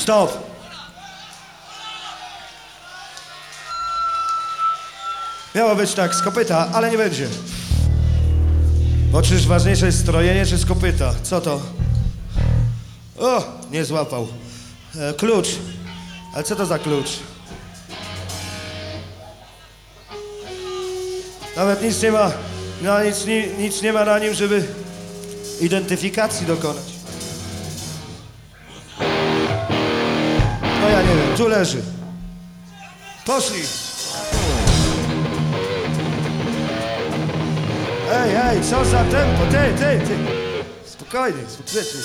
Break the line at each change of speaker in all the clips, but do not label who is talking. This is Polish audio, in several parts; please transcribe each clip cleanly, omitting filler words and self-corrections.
Stop! Miało być tak, z kopyta, ale nie będzie. Bo czyż ważniejsze jest strojenie, czy z kopyta? Co to? O, nie złapał. Klucz. Ale co to za klucz? Nawet nic nie ma, nic nie ma na nim, żeby identyfikacji dokonać. No ja nie wiem, tu leży. Poszli. Ej, co za tempo, ty. Spokojnie, spokojnie.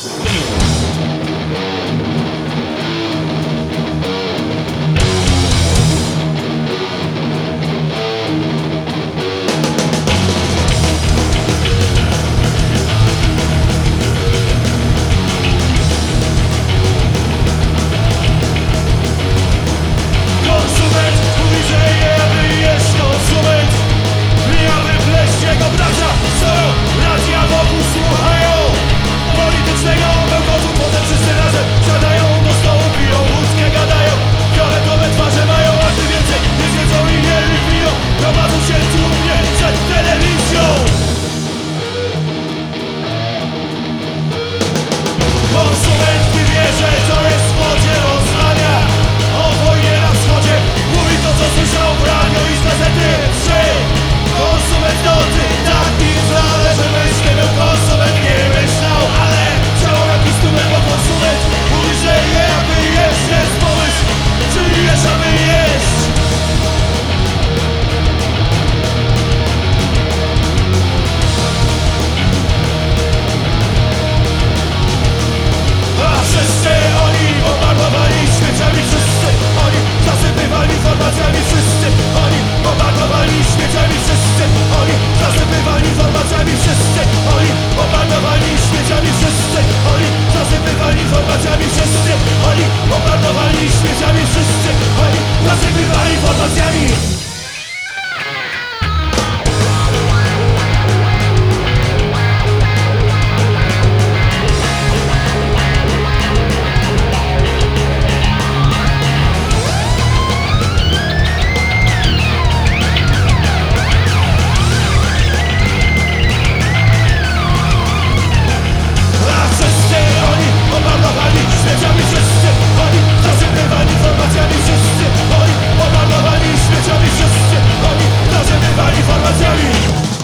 Konsument mówi, że jeby jest konsument. Miały pleść jego bracia, skoro radia wokół słuchają politycznego bełkotu. Potem wszyscy razem siadają do stołu, piją wódkę, gadają. Fioletowe twarze mają, a ty więcej nie zjedzą i nie piją. Prowadzą się tłumnie przed telewizją. Konsument nie wie, że to jest w modzie rozmawia o wojnie na wschodzie. Mówi to, co słyszał w radio i z gazety 3. Konsument doty, taki znany, że myśli był konsument, nie myślał, ale chciał jakiś numer, bo konsument mówi, że je, aby jeść, jest pomysł, czyli jesz, aby jeść. A wszyscy oni bombardowali śmieciami, wszyscy oni zasypywali informacjami, wszyscy oni bombardowali śmieciami, wszyscy oni zasypywali informacjami, wszyscy oni bombardowali śmieciami, wszyscy oni zasypywali informacjami, wszyscy oni bombardowali śmieciami, wszyscy oni zasypywali informacjami. Bombardowali śmieciami, wszyscy oni zasypywali informacjami, wszyscy oni bombardowali śmieciami, wszyscy oni zasypywali informacjami.